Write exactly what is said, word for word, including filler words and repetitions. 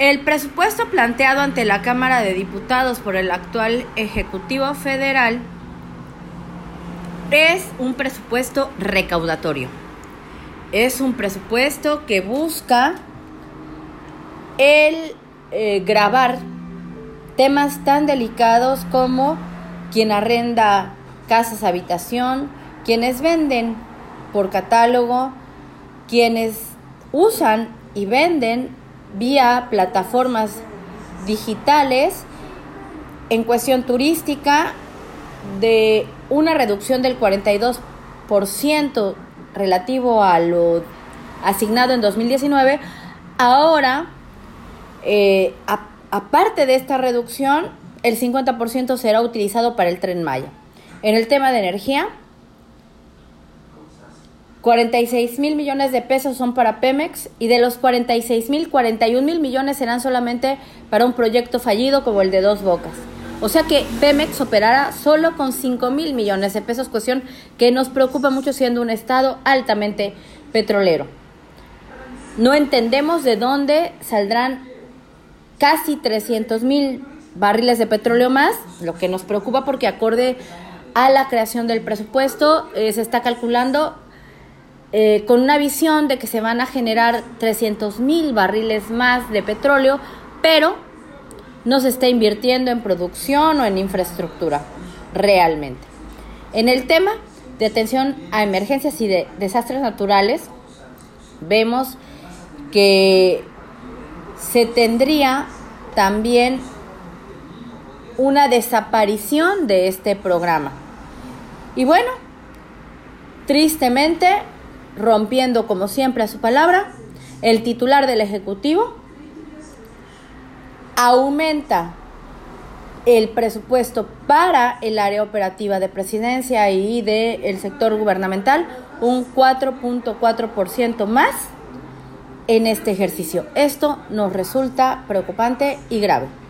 El presupuesto planteado ante la Cámara de Diputados por el actual Ejecutivo Federal es un presupuesto recaudatorio. Es un presupuesto que busca el eh, gravar temas tan delicados como quien arrenda casas habitación, quienes venden por catálogo, quienes usan y venden vía plataformas digitales en cuestión turística, de una reducción del cuarenta y dos por ciento relativo a lo asignado en dos mil diecinueve. Ahora, eh, a, aparte de esta reducción, el cincuenta por ciento será utilizado para el Tren Maya. En el tema de energía, cuarenta y seis mil millones de pesos son para Pemex, y de los cuarenta y seis mil, cuarenta y un mil millones serán solamente para un proyecto fallido como el de Dos Bocas. O sea que Pemex operará solo con cinco mil millones de pesos, cuestión que nos preocupa mucho siendo un estado altamente petrolero. No entendemos de dónde saldrán casi trescientos mil barriles de petróleo más, lo que nos preocupa porque acorde a la creación del presupuesto eh, se está calculando Eh, con una visión de que se van a generar trescientos mil barriles más de petróleo, pero no se está invirtiendo en producción o en infraestructura realmente. En el tema de atención a emergencias y de desastres naturales, vemos que se tendría también una desaparición de este programa. Y bueno, tristemente, rompiendo como siempre a su palabra, el titular del Ejecutivo aumenta el presupuesto para el área operativa de Presidencia y del sector gubernamental un cuatro punto cuatro por ciento más en este ejercicio. Esto nos resulta preocupante y grave.